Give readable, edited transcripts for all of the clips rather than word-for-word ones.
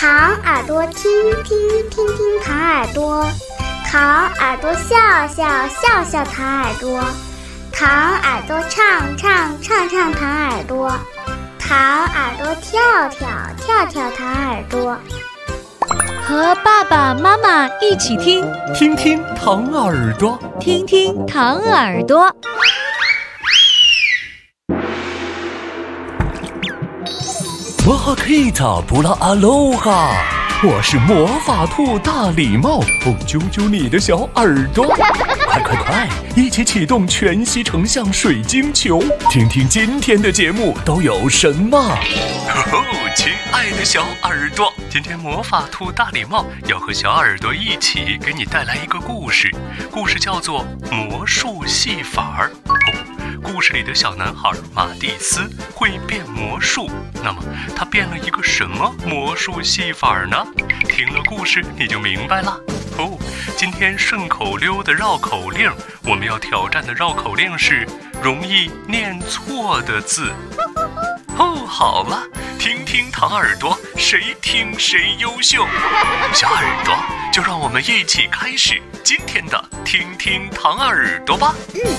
糖耳朵听听听听糖耳朵，糖耳朵笑笑笑笑糖耳朵，糖耳朵唱唱唱唱糖耳朵，糖耳朵跳跳跳跳糖耳朵。 和爸爸妈妈一起听， 听听糖耳朵， 听听糖耳朵。 哇哈 Kita 布拉阿罗哈，我是魔法兔大礼帽，揪揪你的小耳朵，快快快，一起启动全息成像水晶球，听听今天的节目都有什么。亲爱的小耳朵，今天魔法兔大礼帽要和小耳朵一起给你带来一个故事，故事叫做魔术戏法。故事里的小男孩马蒂斯会变魔术，那么他变了一个什么魔术戏法呢？听了故事你就明白了。今天顺口溜的绕口令，我们要挑战的绕口令是容易念错的字。好了，听听糖耳朵，谁听谁优秀。小耳朵，就让我们一起开始今天的听听糖耳朵吧。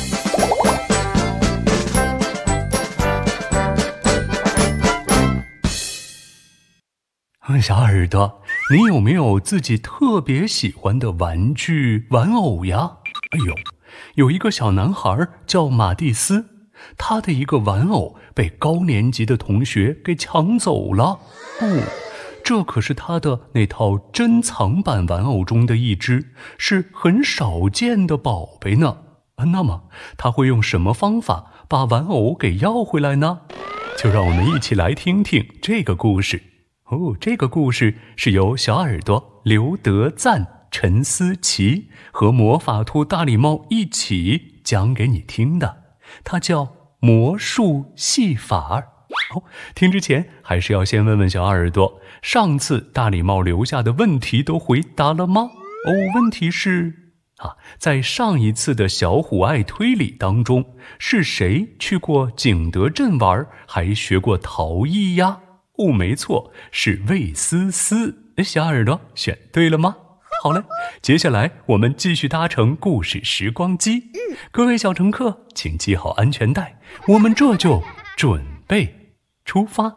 小耳朵，你有没有自己特别喜欢的玩具玩偶呀？有一个小男孩叫马蒂斯，他的一个玩偶被高年级的同学给抢走了。这可是他的那套珍藏版玩偶中的一只，是很少见的宝贝呢。那么他会用什么方法把玩偶给要回来呢？就让我们一起来听听这个故事。这个故事是由小耳朵刘德赞、陈思琪和魔法兔大礼帽一起讲给你听的，它叫魔术戏法。听之前还是要先问问小耳朵，上次大礼帽留下的问题都回答了吗？问题是在上一次的小虎爱推理当中，是谁去过景德镇玩，还学过陶艺呀？没错，是魏思思。小耳朵选对了吗？好嘞，接下来我们继续搭乘故事时光机。各位小乘客，请系好安全带，我们这就准备出发。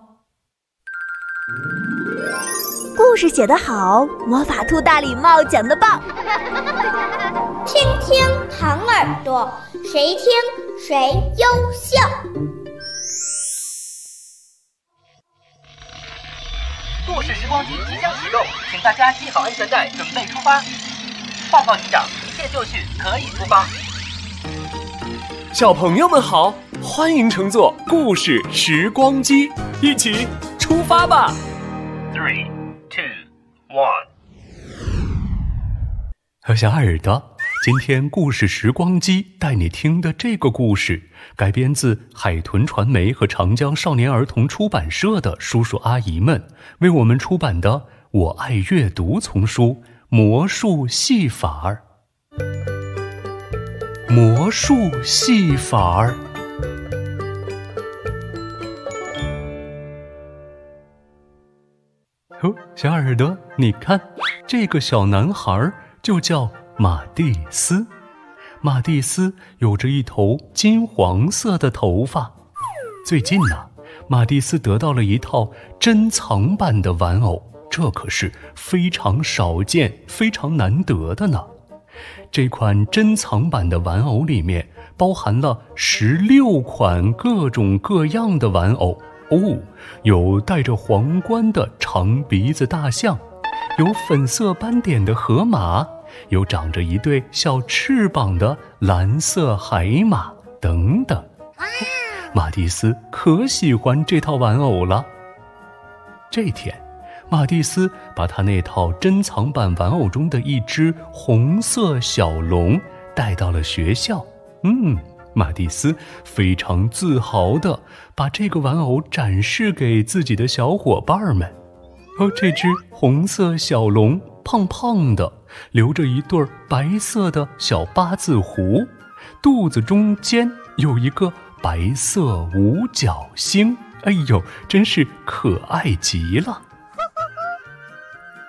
故事写得好，魔法兔大礼帽讲得棒。 听听糖耳朵，谁听谁优秀。 故事时光机即将启动，请大家系好安全带，准备出发。报告机长，一切就绪，可以出发。 小朋友们好，欢迎乘坐故事时光机，一起出发吧。 3、2、1。 小耳朵，今天故事时光机带你听的这个故事，改编自海豚传媒和长江少年儿童出版社的叔叔阿姨们为我们出版的《我爱阅读》丛书《魔术戏法》。魔术戏法。小耳朵，你看，这个小男孩就叫马蒂斯。马蒂斯有着一头金黄色的头发。最近马蒂斯得到了一套珍藏版的玩偶，这可是非常少见、非常难得的呢。这款珍藏版的玩偶里面包含了16款各种各样的玩偶。有戴着皇冠的长鼻子大象，有粉色斑点的河马，有长着一对小翅膀的蓝色海马等等。马蒂斯可喜欢这套玩偶了。这天，马蒂斯把他那套珍藏版玩偶中的一只红色小龙带到了学校。马蒂斯非常自豪地把这个玩偶展示给自己的小伙伴们。这只红色小龙胖胖的，留着一对白色的小八字胡，肚子中间有一个白色五角星，真是可爱极了。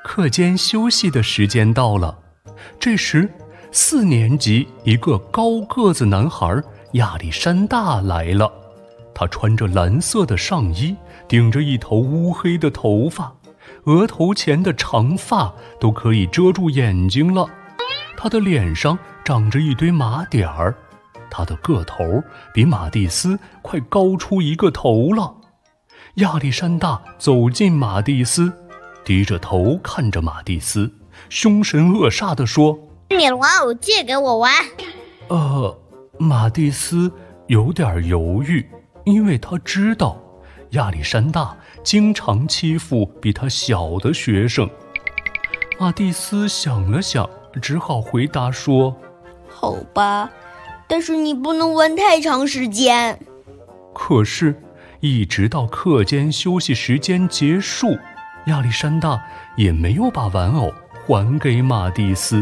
课间休息的时间到了。这时4年级一个高个子男孩亚历山大来了。他穿着蓝色的上衣，顶着一头乌黑的头发，额头前的长发都可以遮住眼睛了。他的脸上长着一堆麻点儿，他的个头比马蒂斯快高出1个头了。亚历山大走进马蒂斯，低着头看着马蒂斯，凶神恶煞地说：“ 你的玩偶借给我玩。” 马蒂斯有点犹豫，因为他知道亚历山大经常欺负比他小的学生。马蒂斯想了想，只好回答说：“ 好吧，但是你不能玩太长时间。” 可是一直到课间休息时间结束，亚历山大也没有把玩偶还给马蒂斯。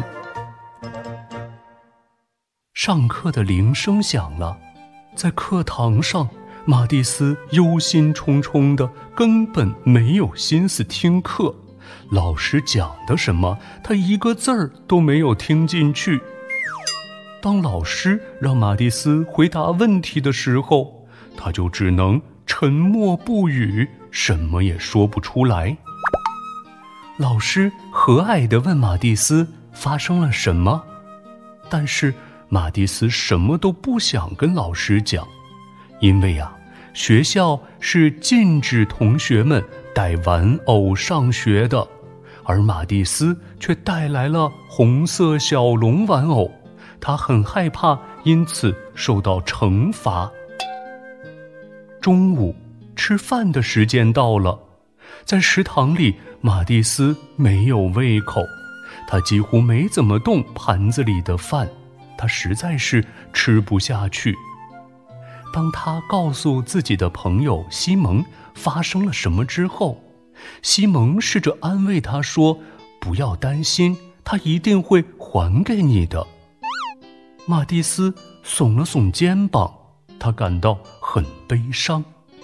上课的铃声响了，在课堂上，马蒂斯忧心忡忡的，根本没有心思听课。老师讲的什么，他一个字儿都没有听进去。当老师让马蒂斯回答问题的时候，他就只能沉默不语，什么也说不出来。老师和蔼地问马蒂斯发生了什么，但是马蒂斯什么都不想跟老师讲，因为学校是禁止同学们带玩偶上学的，而马蒂斯却带来了红色小龙玩偶，他很害怕，因此受到惩罚。中午吃饭的时间到了，在食堂里，马蒂斯没有胃口，他几乎没怎么动盘子里的饭，他实在是吃不下去。当他告诉自己的朋友西蒙发生了什么之后，西蒙试着安慰他说：“不要担心，他一定会还给你的。”马蒂斯耸了耸肩膀，他感到很悲伤。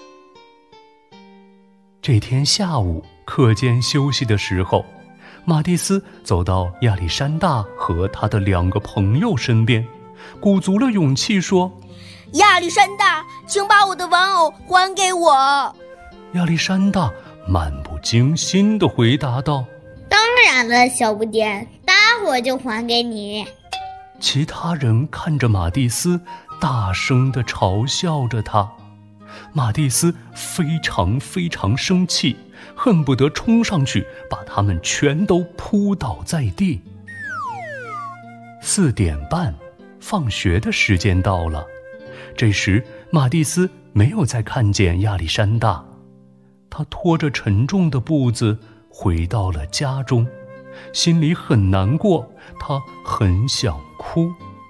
这天下午课间休息的时候，马蒂斯走到亚历山大和他的2个朋友身边，鼓足了勇气说：“ 亚历山大，请把我的玩偶还给我。” 亚历山大漫不经心地回答道：“ 当然了，小不点，待会儿就还给你。” 其他人看着马蒂斯，大声地嘲笑着他。马蒂斯非常非常生气，恨不得冲上去把他们全都扑倒在地。4点半，放学的时间到了。这时马蒂斯没有再看见亚历山大，他拖着沉重的步子回到了家中，心里很难过，他很想哭。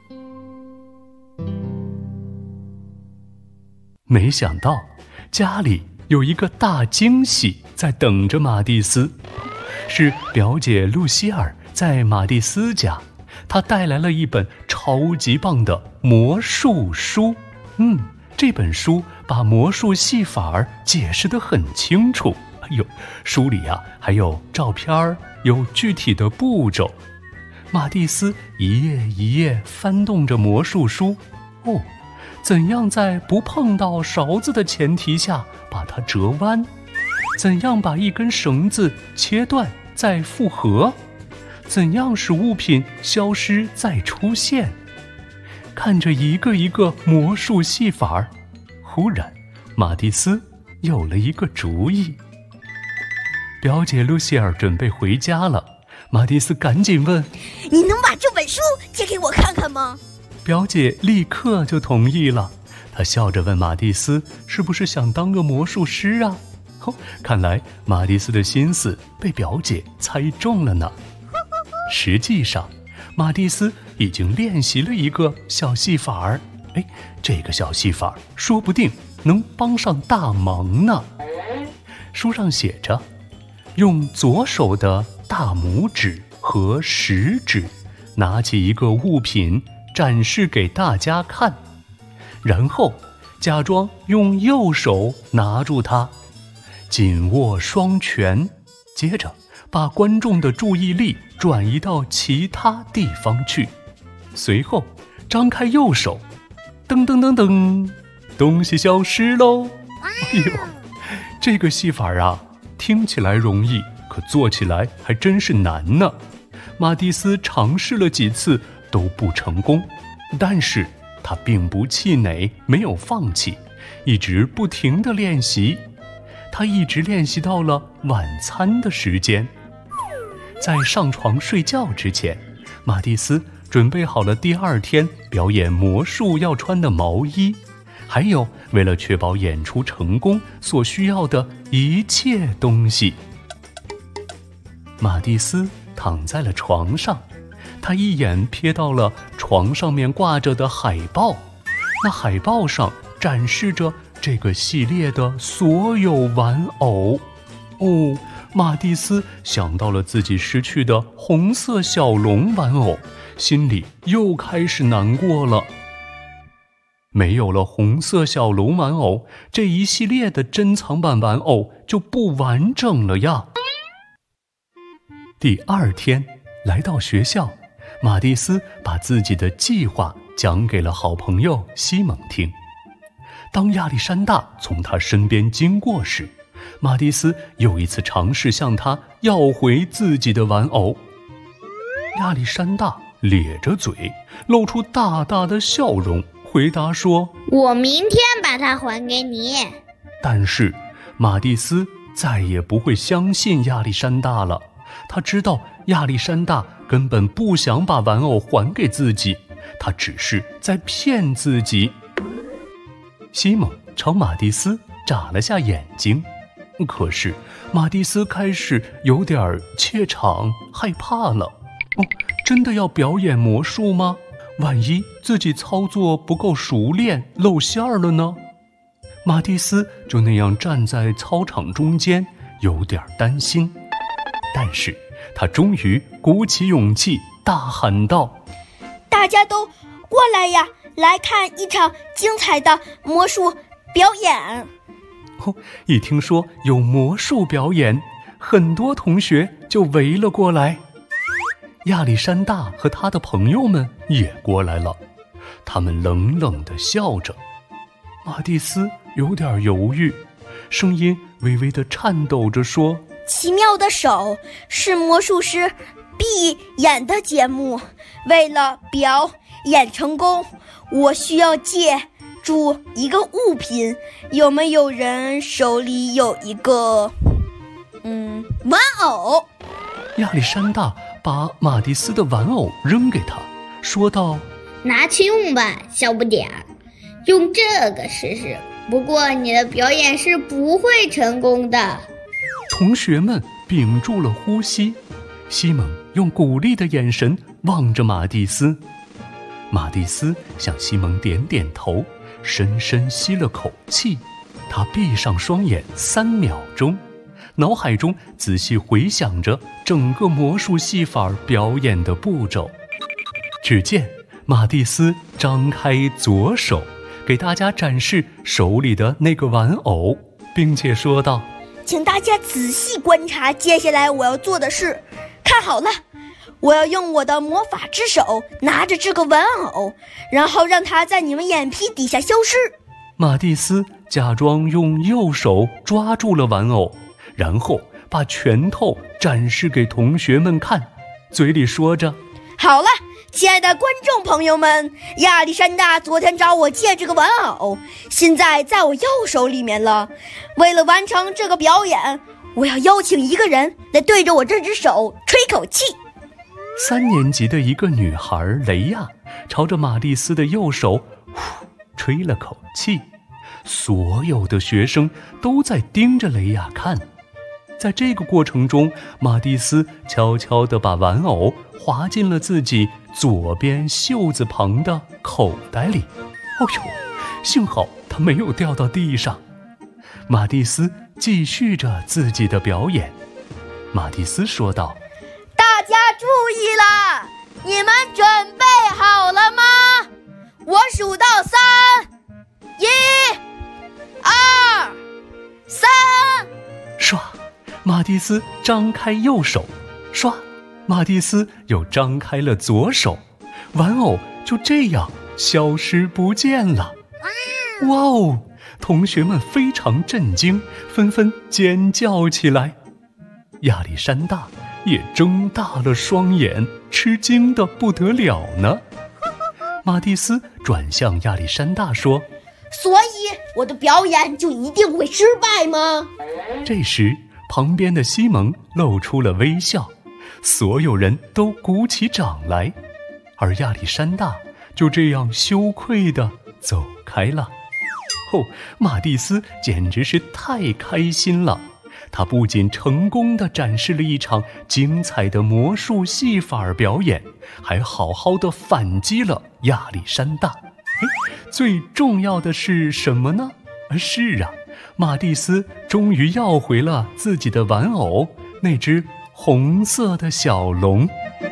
没想到家里有一个大惊喜在等着马蒂斯，是表姐露西尔在马蒂斯家，她带来了一本超级棒的魔术书。这本书把魔术戏法解释得很清楚。书里还有照片，有具体的步骤。马蒂斯一页一页翻动着魔术书，怎样在不碰到勺子的前提下把它折弯？怎样把一根绳子切断再复合？怎样使物品消失再出现？看着一个一个魔术戏法，忽然马蒂斯有了一个主意。表姐露西尔准备回家了，马蒂斯赶紧问：“ 你能把这本书借给我看看吗？” 表姐立刻就同意了，她笑着问马蒂斯是不是想当个魔术师啊？看来马蒂斯的心思被表姐猜中了呢。实际上马蒂斯已经练习了一个小戏法，这个小戏法说不定能帮上大忙呢。书上写着，用左手的大拇指和食指拿起一个物品展示给大家看，然后假装用右手拿住它，紧握双拳，接着把观众的注意力转移到其他地方去。随后张开右手，噔噔噔噔，东西消失喽。哎呦，这个戏法啊，听起来容易，可做起来还真是难呢。马蒂斯尝试了几次都不成功，但是他并不气馁，没有放弃，一直不停地练习。他一直练习到了晚餐的时间。在上床睡觉之前，马蒂斯准备好了第二天表演魔术要穿的毛衣，还有为了确保演出成功所需要的一切东西。马蒂斯躺在了床上，他一眼瞥到了床上面挂着的海报，那海报上展示着这个系列的所有玩偶。哦，马蒂斯想到了自己失去的红色小龙玩偶，心里又开始难过了。没有了红色小龙玩偶，这一系列的珍藏版玩偶就不完整了呀。第二天来到学校，马蒂斯把自己的计划讲给了好朋友西蒙听。当亚历山大从他身边经过时，马蒂斯又一次尝试向他要回自己的玩偶。亚历山大咧着嘴，露出大大的笑容，回答说： 我明天把它还给你。 但是马蒂斯再也不会相信亚历山大了。他知道亚历山大根本不想把玩偶还给自己，他只是在骗自己。西蒙朝马蒂斯眨了下眼睛，可是马蒂斯开始有点怯场，害怕了。真的要表演魔术吗？万一自己操作不够熟练，露馅了呢？马蒂斯就那样站在操场中间，有点担心。但是他终于鼓起勇气，大喊道： 大家都过来呀，来看一场精彩的魔术表演。 一听说有魔术表演，很多同学就围了过来。亚历山大和他的朋友们也过来了，他们冷冷地笑着。马蒂斯有点犹豫，声音微微地颤抖着说： 奇妙的手是魔术师必演的节目，为了表演成功，我需要借助一个物品，有没有人手里有一个玩偶？ 亚历山大把马蒂斯的玩偶扔给他，说道： 拿去用吧，小不点儿，用这个试试，不过你的表演是不会成功的。 同学们屏住了呼吸，西蒙用鼓励的眼神望着马蒂斯。马蒂斯向西蒙点点头，深深吸了口气，他闭上双眼3秒钟，脑海中仔细回想着整个魔术戏法表演的步骤。只见马蒂斯张开左手，给大家展示手里的那个玩偶，并且说道： 请大家仔细观察接下来我要做的事，看好了，我要用我的魔法之手拿着这个玩偶，然后让它在你们眼皮底下消失。 马蒂斯假装用右手抓住了玩偶，然后把拳头展示给同学们看，嘴里说着： 好了，亲爱的观众朋友们，亚历山大昨天找我借这个玩偶，现在在我右手里面了。为了完成这个表演，我要邀请一个人来对着我这只手吹口气。 3年级的一个女孩雷亚朝着马蒂斯的右手吹了口气，所有的学生都在盯着雷亚看。在这个过程中，马蒂斯悄悄地把玩偶滑进了自己左边袖子旁的口袋里。幸好他没有掉到地上。马蒂斯继续着自己的表演。马蒂斯说道： 大家注意了，你们准备好了吗？我数到3，1、2、3。 唰， 马蒂斯张开右手，唰，马蒂斯又张开了左手，玩偶就这样消失不见了。哇哦！同学们非常震惊，纷纷尖叫起来。亚历山大也睁大了双眼，吃惊得不得了呢。马蒂斯转向亚历山大说： 所以我的表演就一定会失败吗？ 这时旁边的西蒙露出了微笑，所有人都鼓起掌来，而亚历山大就这样羞愧地走开了。马蒂斯简直是太开心了，他不仅成功地展示了一场精彩的魔术戏法表演，还好好地反击了亚历山大。最重要的是什么呢？是啊，马蒂斯终于要回了自己的玩偶，那只红色的小龙。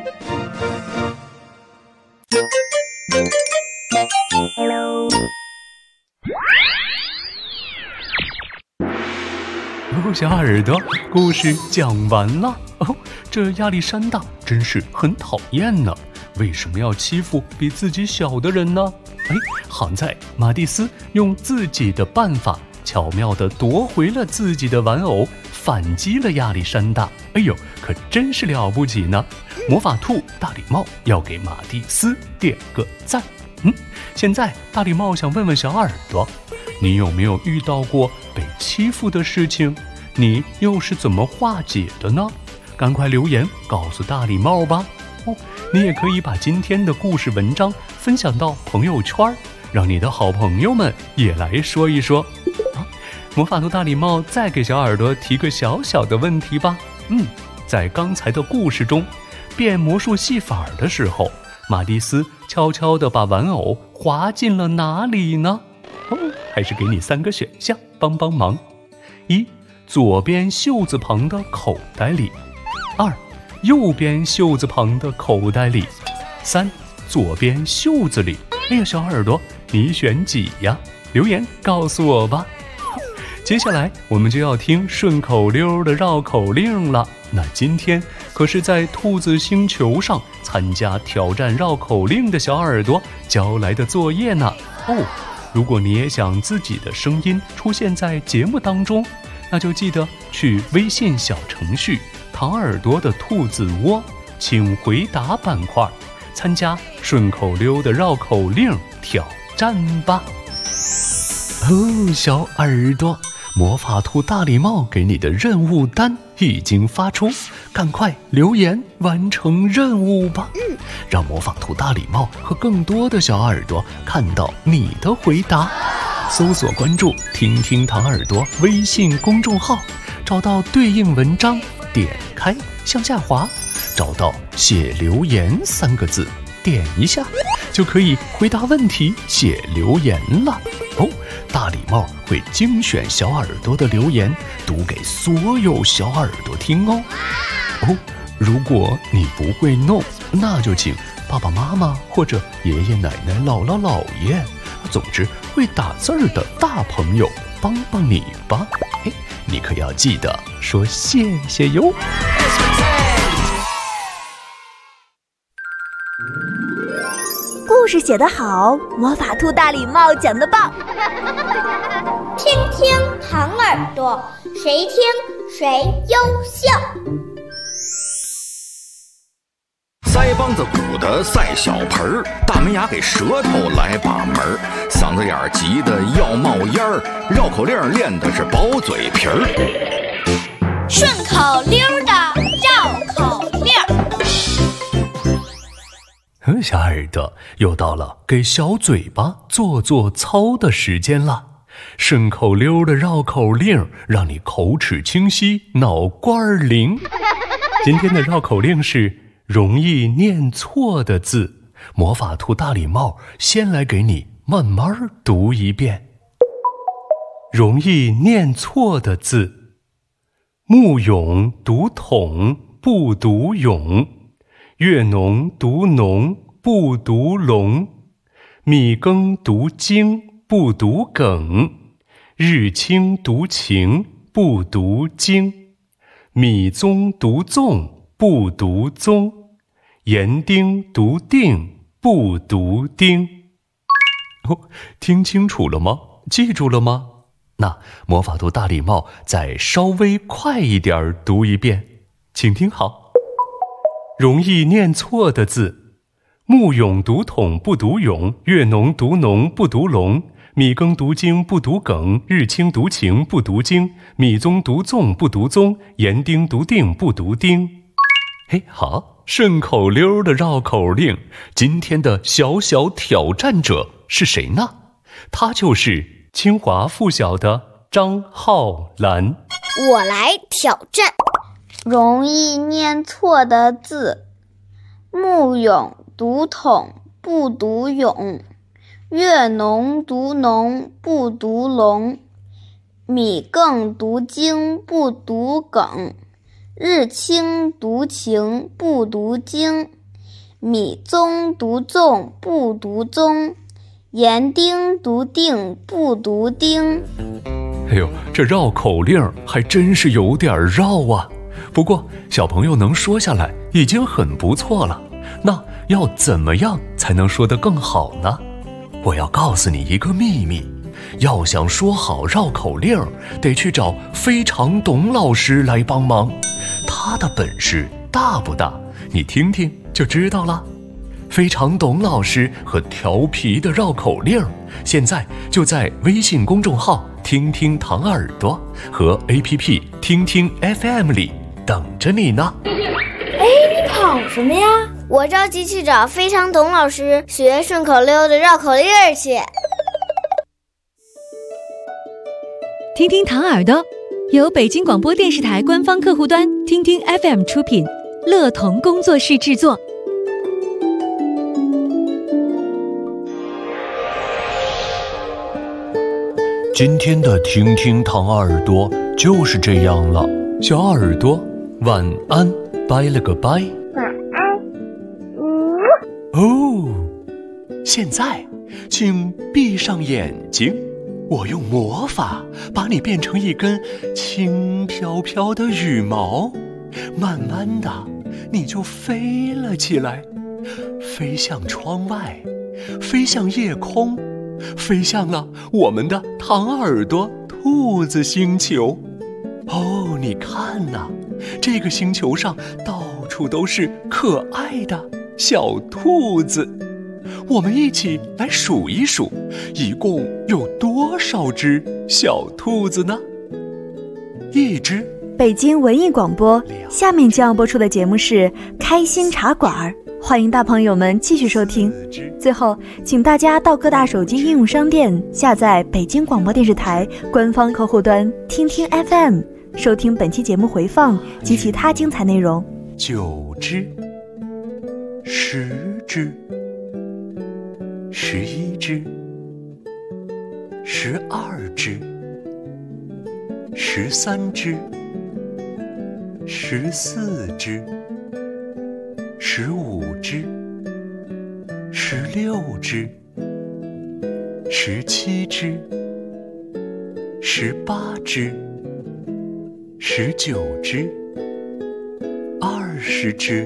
小耳朵，故事讲完了。这亚历山大真是很讨厌呢，为什么要欺负比自己小的人呢？好在马蒂斯用自己的办法巧妙地夺回了自己的玩偶，反击了亚历山大。可真是了不起呢！魔法兔大礼帽要给马蒂斯点个赞。现在大礼帽想问问小耳朵，你有没有遇到过被欺负的事情？你又是怎么化解的呢？赶快留言告诉大礼帽吧。你也可以把今天的故事文章分享到朋友圈，让你的好朋友们也来说一说。魔法兔大礼帽再给小耳朵提个小小的问题吧。在刚才的故事中，变魔术戏法的时候，马蒂斯悄悄地把玩偶滑进了哪里呢？还是给你3个选项帮帮忙。1. 左边袖子旁的口袋里。2. 右边袖子旁的口袋里。3. 左边袖子里。小耳朵，你选几呀？留言告诉我吧。接下来我们就要听顺口溜的绕口令了。那今天可是在兔子星球上参加挑战绕口令的小耳朵交来的作业呢。如果你也想自己的声音出现在节目当中，那就记得去微信小程序糖耳朵的兔子窝请回答板块，参加顺口溜的绕口令挑战吧。小耳朵，魔法兔大礼帽给你的任务单已经发出，赶快留言完成任务吧。让魔法兔大礼帽和更多的小耳朵看到你的回答。搜索关注听听糖耳朵微信公众号，找到对应文章，点开向下滑，找到写留言3个字，点一下就可以回答问题写留言了。大礼帽会精选小耳朵的留言读给所有小耳朵听哦。如果你不会弄，那就请爸爸妈妈或者爷爷奶奶姥姥姥爷，总之会打字儿的大朋友帮帮你吧。你可要记得说谢谢哟。 故事写得好，魔法兔大礼帽讲得棒。 听听糖耳朵，谁听谁优秀。 腮帮子鼓的赛小盆儿，大门牙给舌头来把门儿，嗓子眼儿急得要冒烟儿，绕口令练的是薄嘴皮儿。 顺口溜的绕口令。 小耳朵，又到了给小嘴巴做做操的时间了。顺口溜的绕口令，让你口齿清晰，脑瓜灵。今天的绕口令是容易念错的字，魔法兔大礼帽先来给你慢慢读一遍。容易念错的字：木俑读桶，不读俑；月浓读浓，不读龙；米羹读精，不读梗；日清读晴，不读经； 米宗读纵不读宗，盐丁读定不读丁。听清楚了吗？记住了吗？那魔法兔大礼帽再稍微快一点读一遍，请听好。容易念错的字：木俑读筒不读俑，月农读农不读龙，米羹读经不读梗，日清读晴不读经，米宗读纵不读宗，盐丁读定不读丁。嘿，好，顺口溜的绕口令。今天的小小挑战者是谁呢？他就是清华附小的张浩然。 我来挑战。容易念错的字：木俑读筒不读俑，月农读农不读龙，米羹读经不读梗，日清读晴不读经，米宗读纵不读宗，盐丁读定不读丁。 哎呦，这绕口令还真是有点绕啊。不过小朋友能说下来已经很不错了。那要怎么样才能说得更好呢？我要告诉你一个秘密，要想说好绕口令，得去找非常董老师来帮忙。他的本事大不大？你听听就知道了。非常董老师和调皮的绕口令，现在就在微信公众号听听糖耳朵和 APP 听听 FM 里等着你呢。 你跑什么呀？我着急去找非常董老师学顺口溜的绕口令去。 听听糖耳朵由北京广播电视台官方客户端听听 FM 出品，乐童工作室制作。 今天的听听糖耳朵就是这样了，小耳朵晚安，拜了个拜。 晚安。 哦，现在请闭上眼睛，我用魔法把你变成一根轻飘飘的羽毛，慢慢的你就飞了起来，飞向窗外，飞向夜空，飞向了我们的糖耳朵兔子星球。哦，你看呐，这个星球上到处都是可爱的小兔子。我们一起来数一数，一共有多少只小兔子呢？1只。 北京文艺广播，下面将要播出的节目是《开心茶馆》，欢迎大朋友们继续收听。最后，请大家到各大手机应用商店下载北京广播电视台官方客户端听听 FM， 收听本期节目回放及其他精彩内容。 9只，10只，11只，12只，13只，14只，15只，16只，17只，18只，19只，20只。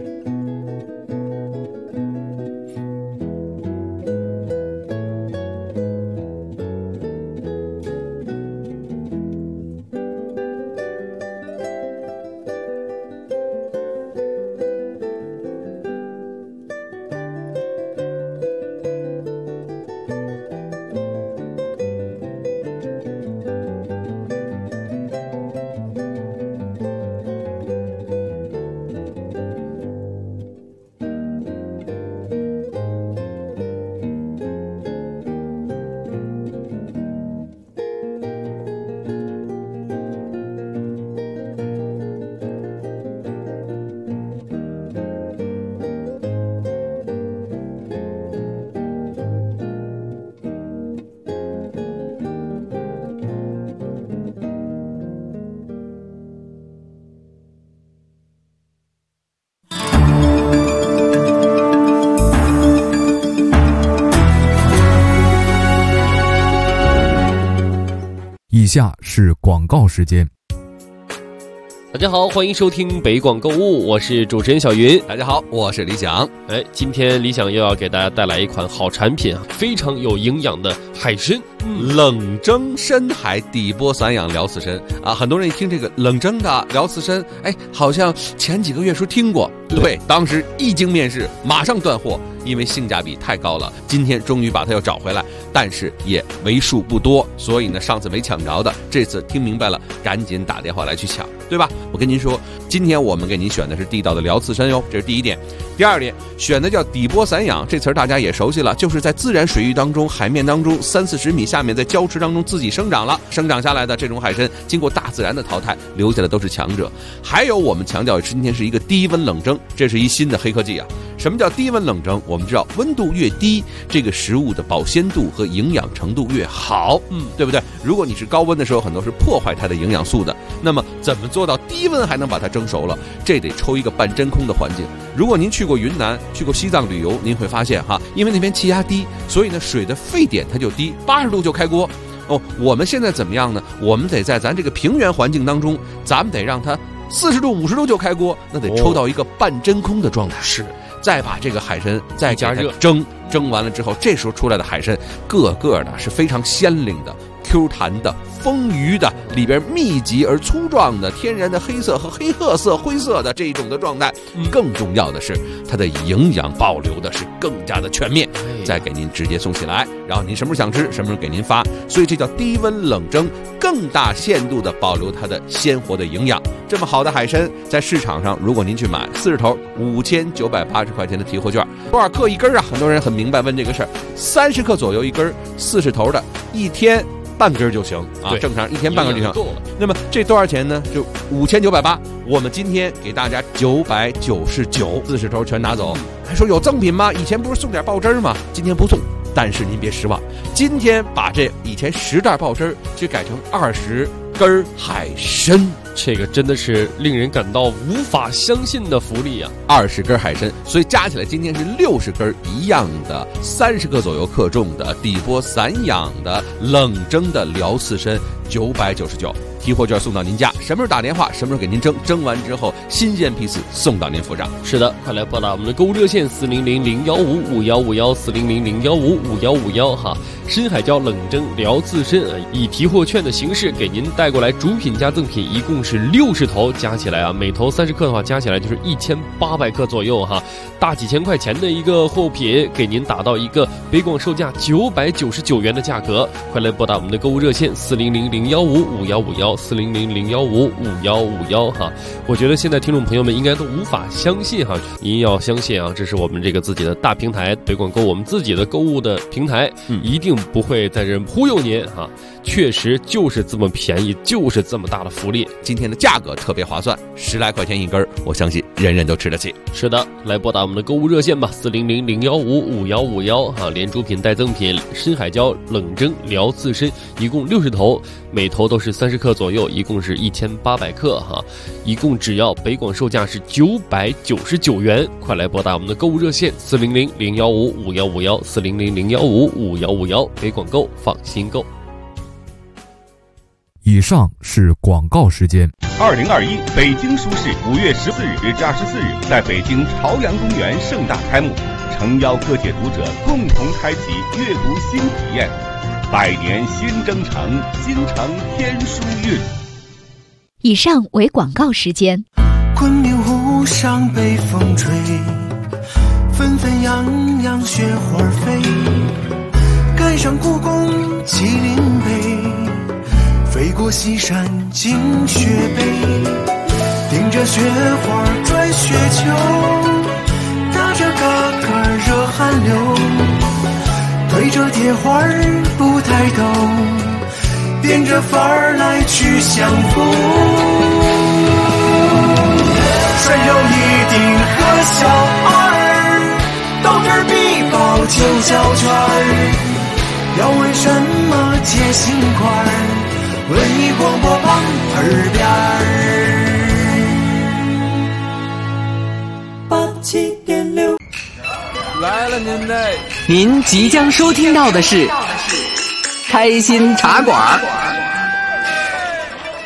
以下是广告时间。 大家好，欢迎收听北广购物，我是主持人小云。 大家好，我是李想。 今天李想又要给大家带来一款好产品啊，非常有营养的海参， 冷蒸深海底波散养辽刺参啊。很多人一听这个冷蒸的辽刺参，好像前几个月说听过，对，当时一经面世，马上断货，因为性价比太高了。今天终于把它又找回来，但是也为数不多，所以呢，上次没抢着的，这次听明白了，赶紧打电话来去抢，对吧？我跟您说，今天我们给您选的是地道的辽刺参哟，这是第一点。第二点，选的叫底波散养，这词儿大家也熟悉了，就是在自然水域当中、海面当中30-40米下面，在礁池当中自己生长下来的这种海参，经过大自然的淘汰，留下的都是强者。还有我们强调今天是一个低温冷蒸，这是一新的黑科技啊。什么叫低温冷蒸？我们知道温度越低，这个食物的保鲜度和营养程度越好，对不对？如果你是高温的时候，很多是破坏它的营养素的。那么怎么做到低温还能把它蒸熟了？这得抽一个半真空的环境。如果您去过云南、去过西藏旅游，您会发现因为那边气压低，所以呢水的沸点它就低，80度就开锅。我们现在怎么样呢？我们得在咱这个平原环境当中，咱们得让它40度、50度就开锅，那得抽到一个半真空的状态。 是。 再把这个海参再加热蒸完了之后，这时候出来的海参个个的是非常鲜灵的、Q 弹的、丰腴的，里边密集而粗壮的天然的黑色和黑褐色、灰色的这种的状态。更重要的是，它的营养保留的是更加的全面，再给您直接送起来，然后您什么时候想吃，什么时候给您发。所以这叫低温冷蒸，更大限度的保留它的鲜活的营养。这么好的海参，在市场上，如果您去买40头5980块钱的提货券，多少克一根啊？很多人很明白问这个事儿，30克左右一根，40头的，一天半根就行啊，正常一天半根就行。那么这多少钱呢？就5980，我们今天给大家999，40头全拿走。还说有赠品吗？以前不是送点爆汁吗？今天不送。但是您别失望，今天把这以前10袋爆汁去改成20根海参， 这个真的是令人感到无法相信的福利啊 ！20根海参，所以加起来今天是60根一样的30克左右克重的底波散养的冷蒸的辽刺参，999。提货券送到您家，什么时候打电话，什么时候给您蒸完之后新鲜批次送到您府上。 是的，快来拨打我们的购物热线400-015-5151，400-015-5151哈。深海椒冷蒸辽刺参以提货券的形式给您带过来，主品加赠品一共是60头，加起来啊，每头30克的话，加起来就是1800克左右哈，大几千块钱的一个货品，给您打到一个北广售价999元的价格。快来拨打我们的购物热线400-015-5151，400-015-5151哈。我觉得现在听众朋友们应该都无法相信哈，您要相信啊，这是我们这个自己的大平台北广购，我们自己的购物的平台，一定不会在这忽悠您哈。确实就是这么便宜，就是这么大的福利。 今天的价格特别划算，10来块钱一根，我相信人人都吃得起。 是的，来拨打我们的购物热线吧，400-015-5151哈，连主品带赠品深海椒冷蒸辽刺参，一共60头，每头都是30克左右，一共是1800克哈，一共只要北广售价是999元。快来拨打我们的购物热线400-015-5151，400-015-5151，北广购放心购。 以上是广告时间。 2021北京书市5月14日至24日在北京朝阳公园盛大开幕，诚邀各界读者共同开启阅读新体验。百年新征程，京城天书韵。 以上为广告时间。 昆明湖上北风吹，纷纷扬扬雪花飞，赶上故宫麒麟碑，飞过西山惊雪碑，顶着雪花拽雪球，打着嘎嘎热汗流，对着铁花不抬头，变着法儿来去相逢。谁有一顶和小二，斗智必报9小圈，要问什么解心宽，文艺广播旁耳边87.6。 来了您即将收听到的是开心茶馆。